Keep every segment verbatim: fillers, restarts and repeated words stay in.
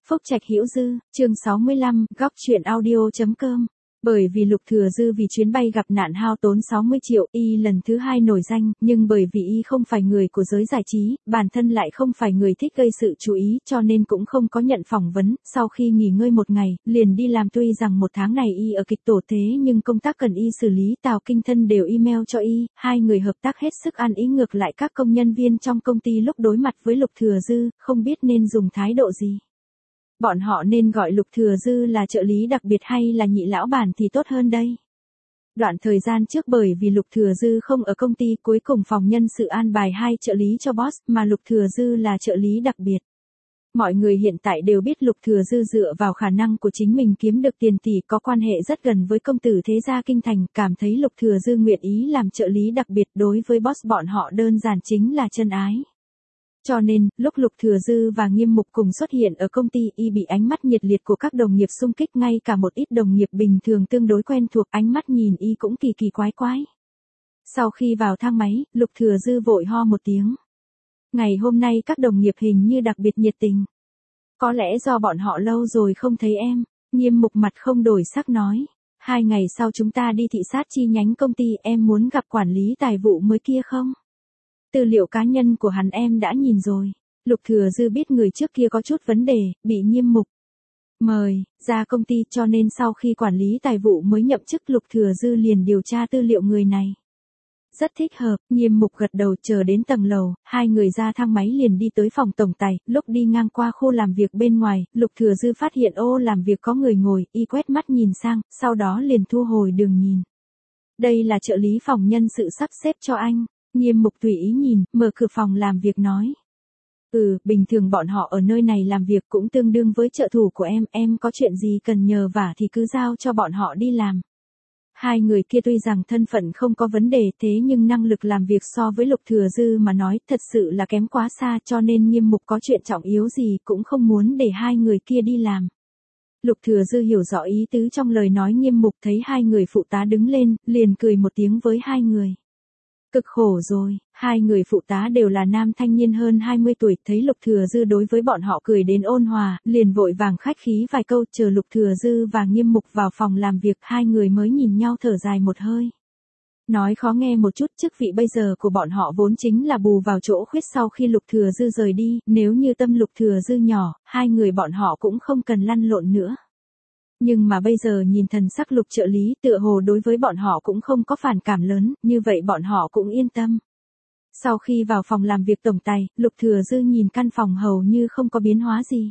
Phúc Trạch Hữu Dư, chương sáu mươi lăm, góc truyện audio chấm com. Bởi vì Lục Thừa Dư vì chuyến bay gặp nạn hao tốn sáu mươi triệu, y lần thứ hai nổi danh, nhưng bởi vì y không phải người của giới giải trí, bản thân lại không phải người thích gây sự chú ý, cho nên cũng không có nhận phỏng vấn. Sau khi nghỉ ngơi một ngày, liền đi làm. Tuy rằng một tháng này y ở kịch tổ thế nhưng công tác cần y xử lý, Tào Kinh Thân đều email cho y, hai người hợp tác hết sức ăn ý. Ngược lại các công nhân viên trong công ty lúc đối mặt với Lục Thừa Dư, không biết nên dùng thái độ gì. Bọn họ nên gọi Lục Thừa Dư là trợ lý đặc biệt hay là nhị lão bản thì tốt hơn đây? Đoạn thời gian trước bởi vì Lục Thừa Dư không ở công ty, cuối cùng phòng nhân sự an bài hai trợ lý cho boss, mà Lục Thừa Dư là trợ lý đặc biệt. Mọi người hiện tại đều biết Lục Thừa Dư dựa vào khả năng của chính mình kiếm được tiền tỷ, có quan hệ rất gần với công tử thế gia kinh thành, cảm thấy Lục Thừa Dư nguyện ý làm trợ lý đặc biệt đối với boss bọn họ đơn giản chính là chân ái. Cho nên, lúc Lục Thừa Dư và Nghiêm Mục cùng xuất hiện ở công ty, y bị ánh mắt nhiệt liệt của các đồng nghiệp xung kích, ngay cả một ít đồng nghiệp bình thường tương đối quen thuộc, ánh mắt nhìn y cũng kỳ kỳ quái quái. Sau khi vào thang máy, Lục Thừa Dư vội ho một tiếng. Ngày hôm nay các đồng nghiệp hình như đặc biệt nhiệt tình. Có lẽ do bọn họ lâu rồi không thấy em. Nghiêm Mục mặt không đổi sắc nói. Hai ngày sau chúng ta đi thị sát chi nhánh công ty, em muốn gặp quản lý tài vụ mới kia không? Tư liệu cá nhân của hắn em đã nhìn rồi. Lục Thừa Dư biết người trước kia có chút vấn đề, bị Nghiêm Mục mời ra công ty, cho nên sau khi quản lý tài vụ mới nhậm chức, Lục Thừa Dư liền điều tra tư liệu người này. Rất thích hợp. Nghiêm Mục gật đầu. Chờ đến tầng lầu, hai người ra thang máy liền đi tới phòng tổng tài. Lúc đi ngang qua khu làm việc bên ngoài, Lục Thừa Dư phát hiện ô làm việc có người ngồi, y quét mắt nhìn sang, sau đó liền thu hồi đường nhìn. Đây là trợ lý phòng nhân sự sắp xếp cho anh. Nghiêm Mục tùy ý nhìn, mở cửa phòng làm việc nói. Ừ, bình thường bọn họ ở nơi này làm việc cũng tương đương với trợ thủ của em, em có chuyện gì cần nhờ vả thì cứ giao cho bọn họ đi làm. Hai người kia tuy rằng thân phận không có vấn đề, thế nhưng năng lực làm việc so với Lục Thừa Dư mà nói thật sự là kém quá xa, cho nên Nghiêm Mục có chuyện trọng yếu gì cũng không muốn để hai người kia đi làm. Lục Thừa Dư hiểu rõ ý tứ trong lời nói Nghiêm Mục, thấy hai người phụ tá đứng lên, liền cười một tiếng với hai người. Cực khổ rồi. Hai người phụ tá đều là nam thanh niên hơn hai mươi tuổi, thấy Lục Thừa Dư đối với bọn họ cười đến ôn hòa, liền vội vàng khách khí vài câu. Chờ Lục Thừa Dư và Nghiêm Mục vào phòng làm việc, hai người mới nhìn nhau thở dài một hơi. Nói khó nghe một chút, chức vị bây giờ của bọn họ vốn chính là bù vào chỗ khuyết sau khi Lục Thừa Dư rời đi, nếu như tâm Lục Thừa Dư nhỏ, hai người bọn họ cũng không cần lăn lộn nữa. Nhưng mà bây giờ nhìn thần sắc Lục trợ lý, tựa hồ đối với bọn họ cũng không có phản cảm lớn, như vậy bọn họ cũng yên tâm. Sau khi vào phòng làm việc tổng tài, Lục Thừa Dư nhìn căn phòng hầu như không có biến hóa gì.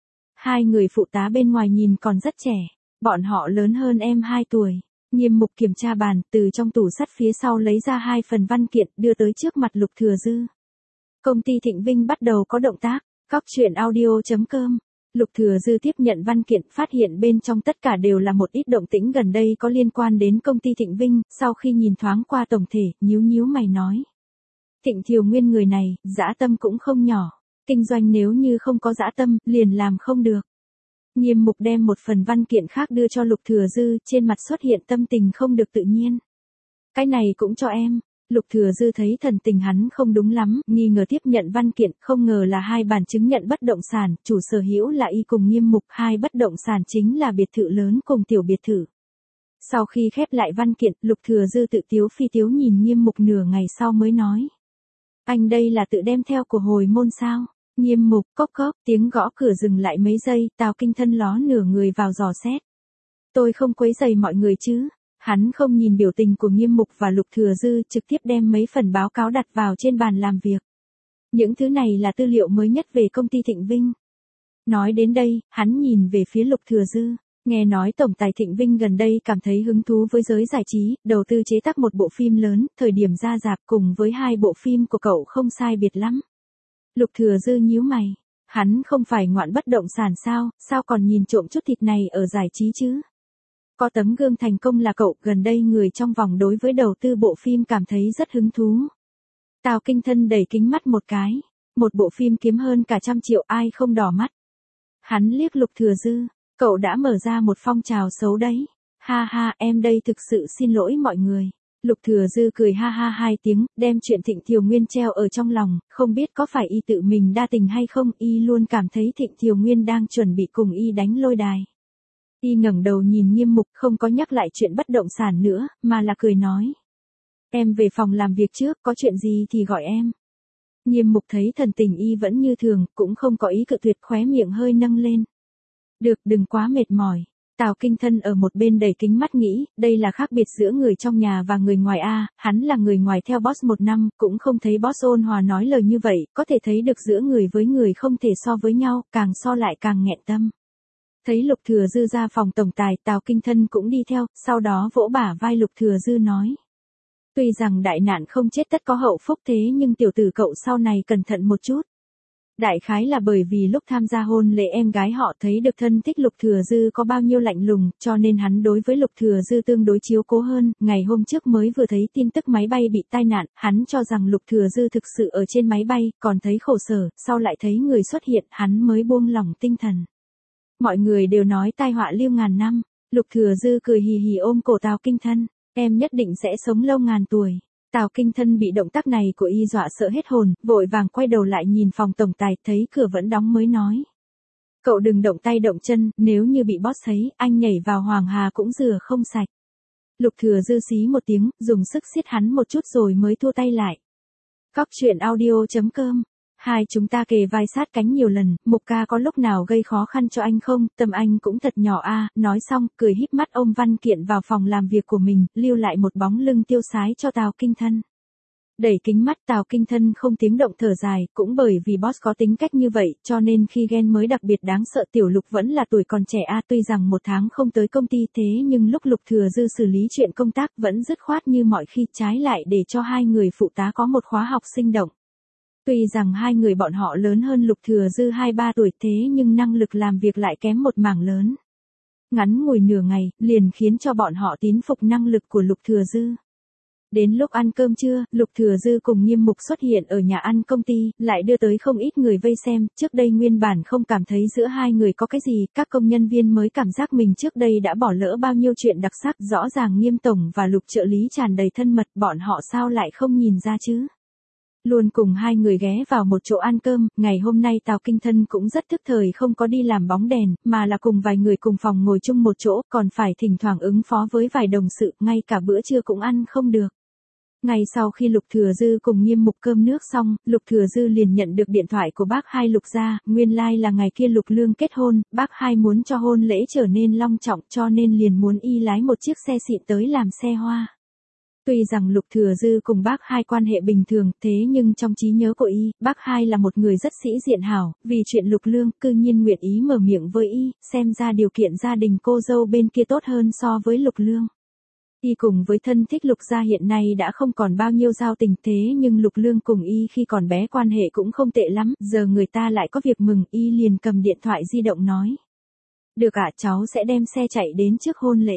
Hai người phụ tá bên ngoài nhìn còn rất trẻ, bọn họ lớn hơn em hai tuổi. Nghiêm Mục kiểm tra bàn, từ trong tủ sắt phía sau lấy ra hai phần văn kiện, đưa tới trước mặt Lục Thừa Dư. Công ty Thịnh Vinh bắt đầu có động tác. Góc truyện audio chấm com. Lục Thừa Dư tiếp nhận văn kiện, phát hiện bên trong tất cả đều là một ít động tĩnh gần đây có liên quan đến công ty Thịnh Vinh, sau khi nhìn thoáng qua tổng thể, nhíu nhíu mày nói. Thịnh Thiều Nguyên người này, dã tâm cũng không nhỏ, kinh doanh nếu như không có dã tâm, liền làm không được. Nghiêm Mục đem một phần văn kiện khác đưa cho Lục Thừa Dư, trên mặt xuất hiện tâm tình không được tự nhiên. Cái này cũng cho em. Lục Thừa Dư thấy thần tình hắn không đúng lắm, nghi ngờ tiếp nhận văn kiện, không ngờ là hai bản chứng nhận bất động sản, chủ sở hữu là y cùng Nghiêm Mục, hai bất động sản chính là biệt thự lớn cùng tiểu biệt thự. Sau khi khép lại văn kiện, Lục Thừa Dư tự tiếu phi tiếu nhìn Nghiêm Mục nửa ngày sau mới nói. Anh đây là tự đem theo của hồi môn sao? Nghiêm Mục, cốc cốc, tiếng gõ cửa dừng lại mấy giây, Tào Kinh Thân ló nửa người vào dò xét. Tôi không quấy rầy mọi người chứ? Hắn không nhìn biểu tình của Nghiêm Mục và Lục Thừa Dư, trực tiếp đem mấy phần báo cáo đặt vào trên bàn làm việc. Những thứ này là tư liệu mới nhất về công ty Thịnh Vinh. Nói đến đây, hắn nhìn về phía Lục Thừa Dư. Nghe nói tổng tài Thịnh Vinh gần đây cảm thấy hứng thú với giới giải trí, đầu tư chế tác một bộ phim lớn, thời điểm ra rạp cùng với hai bộ phim của cậu không sai biệt lắm. Lục Thừa Dư nhíu mày. Hắn không phải ngoạn bất động sản sao, sao còn nhìn trộm chút thịt này ở giải trí chứ? Có tấm gương thành công là cậu, gần đây người trong vòng đối với đầu tư bộ phim cảm thấy rất hứng thú. Tào Kinh Thân đẩy kính mắt một cái. Một bộ phim kiếm hơn cả trăm triệu, ai không đỏ mắt. Hắn liếc Lục Thừa Dư. Cậu đã mở ra một phong trào xấu đấy. Ha ha, em đây thực sự xin lỗi mọi người. Lục Thừa Dư cười ha ha hai tiếng, đem chuyện Thịnh Thiều Nguyên treo ở trong lòng, không biết có phải y tự mình đa tình hay không, y luôn cảm thấy Thịnh Thiều Nguyên đang chuẩn bị cùng y đánh lôi đài. Y ngẩng đầu nhìn Nghiêm Mục, không có nhắc lại chuyện bất động sản nữa, mà là cười nói. Em về phòng làm việc trước, có chuyện gì thì gọi em. Nghiêm Mục thấy thần tình y vẫn như thường, cũng không có ý cự tuyệt, khóe miệng hơi nâng lên. Được, đừng quá mệt mỏi. Tào Kinh Thân ở một bên đầy kính mắt nghĩ, đây là khác biệt giữa người trong nhà và người ngoài a, hắn là người ngoài theo boss một năm, cũng không thấy boss ôn hòa nói lời như vậy, có thể thấy được giữa người với người không thể so với nhau, càng so lại càng nghẹn tâm. Thấy Lục Thừa Dư ra phòng tổng tài, Tào Kinh Thân cũng đi theo, sau đó vỗ bả vai Lục Thừa Dư nói. Tuy rằng đại nạn không chết tất có hậu phúc thế nhưng tiểu tử cậu sau này cẩn thận một chút. Đại khái là bởi vì lúc tham gia hôn lễ em gái họ thấy được thân thích Lục Thừa Dư có bao nhiêu lạnh lùng, cho nên hắn đối với Lục Thừa Dư tương đối chiếu cố hơn, ngày hôm trước mới vừa thấy tin tức máy bay bị tai nạn, hắn cho rằng Lục Thừa Dư thực sự ở trên máy bay, còn thấy khổ sở, sau lại thấy người xuất hiện, hắn mới buông lỏng tinh thần. Mọi người đều nói tai họa lưu ngàn năm, Lục Thừa Dư cười hì hì ôm cổ Tào Kinh Thân, em nhất định sẽ sống lâu ngàn tuổi. Tào Kinh Thân bị động tác này của y dọa sợ hết hồn, vội vàng quay đầu lại nhìn phòng tổng tài, thấy cửa vẫn đóng mới nói. Cậu đừng động tay động chân, nếu như bị boss thấy, anh nhảy vào Hoàng Hà cũng rửa không sạch. Lục Thừa Dư xí một tiếng, dùng sức siết hắn một chút rồi mới thua tay lại. Góc truyện audio chấm com. Hai chúng ta kề vai sát cánh nhiều lần, Mục ca có lúc nào gây khó khăn cho anh không, tâm anh cũng thật nhỏ a. Nói xong, cười híp mắt ôm văn kiện vào phòng làm việc của mình, lưu lại một bóng lưng tiêu sái cho Tào Kinh Thân. Đẩy kính mắt Tào Kinh Thân không tiếng động thở dài, cũng bởi vì boss có tính cách như vậy, cho nên khi ghen mới đặc biệt đáng sợ. Tiểu Lục vẫn là tuổi còn trẻ a, tuy rằng một tháng không tới công ty thế nhưng lúc Lục Thừa Dư xử lý chuyện công tác vẫn dứt khoát như mọi khi, trái lại để cho hai người phụ tá có một khóa học sinh động. Tuy rằng hai người bọn họ lớn hơn Lục Thừa Dư hai ba tuổi thế nhưng năng lực làm việc lại kém một mảng lớn. Ngắn ngủi nửa ngày, liền khiến cho bọn họ tín phục năng lực của Lục Thừa Dư. Đến lúc ăn cơm trưa, Lục Thừa Dư cùng Nghiêm Mục xuất hiện ở nhà ăn công ty, lại đưa tới không ít người vây xem, trước đây nguyên bản không cảm thấy giữa hai người có cái gì, các công nhân viên mới cảm giác mình trước đây đã bỏ lỡ bao nhiêu chuyện đặc sắc, rõ ràng Nghiêm Tổng và Lục trợ lý tràn đầy thân mật, bọn họ sao lại không nhìn ra chứ. Luôn cùng hai người ghé vào một chỗ ăn cơm, ngày hôm nay Tào Kinh Thân cũng rất thức thời không có đi làm bóng đèn, mà là cùng vài người cùng phòng ngồi chung một chỗ, còn phải thỉnh thoảng ứng phó với vài đồng sự, ngay cả bữa trưa cũng ăn không được. Ngay sau khi Lục Thừa Dư cùng Nghiêm Mục cơm nước xong, Lục Thừa Dư liền nhận được điện thoại của bác hai Lục gia, nguyên lai like là ngày kia Lục Lương kết hôn, bác hai muốn cho hôn lễ trở nên long trọng cho nên liền muốn y lái một chiếc xe xịn tới làm xe hoa. Tuy rằng Lục Thừa Dư cùng bác hai quan hệ bình thường, thế nhưng trong trí nhớ của y, bác hai là một người rất sĩ diện hảo, vì chuyện Lục Lương, cư nhiên nguyện ý mở miệng với y, xem ra điều kiện gia đình cô dâu bên kia tốt hơn so với Lục Lương. Y cùng với thân thích Lục gia hiện nay đã không còn bao nhiêu giao tình thế nhưng Lục Lương cùng y khi còn bé quan hệ cũng không tệ lắm, giờ người ta lại có việc mừng, y liền cầm điện thoại di động nói. Được ạ, cháu sẽ đem xe chạy đến trước hôn lễ.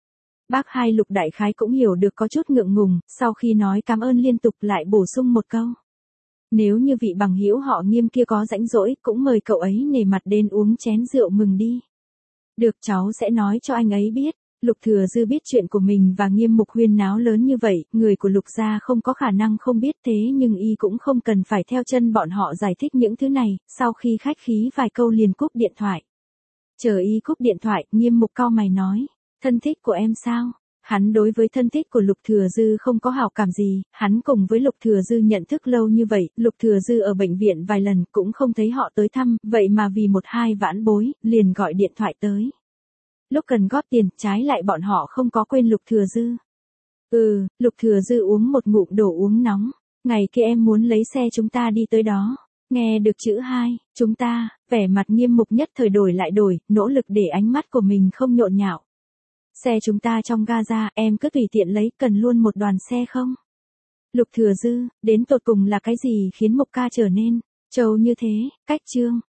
Bác hai Lục đại khái cũng hiểu được có chút ngượng ngùng, sau khi nói cảm ơn liên tục lại bổ sung một câu. Nếu như vị bằng hữu họ Nghiêm kia có rãnh rỗi, cũng mời cậu ấy nể mặt đến uống chén rượu mừng đi. Được, cháu sẽ nói cho anh ấy biết. Lục Thừa Dư biết chuyện của mình và Nghiêm Mục huyên náo lớn như vậy, người của Lục gia không có khả năng không biết thế nhưng y cũng không cần phải theo chân bọn họ giải thích những thứ này, sau khi khách khí vài câu liền cúp điện thoại. Chờ y cúp điện thoại, Nghiêm Mục cau mày nói, thân thích của em sao? Hắn đối với thân thích của Lục Thừa Dư không có hảo cảm gì, hắn cùng với Lục Thừa Dư nhận thức lâu như vậy, Lục Thừa Dư ở bệnh viện vài lần cũng không thấy họ tới thăm, vậy mà vì một hai vãn bối, liền gọi điện thoại tới. Lúc cần góp tiền, trái lại bọn họ không có quên Lục Thừa Dư. Ừ, Lục Thừa Dư uống một ngụm đồ uống nóng. Ngày kia em muốn lấy xe chúng ta đi tới đó. Nghe được chữ hai, chúng ta, vẻ mặt Nghiêm Mục nhất thời đổi lại đổi, nỗ lực để ánh mắt của mình không nhộn nhạo. Xe chúng ta trong gaza, em cứ tùy tiện lấy, cần luôn một đoàn xe không? Lục Thừa Dư, đến tột cùng là cái gì khiến Mục ca trở nên trâu như thế, cách chương.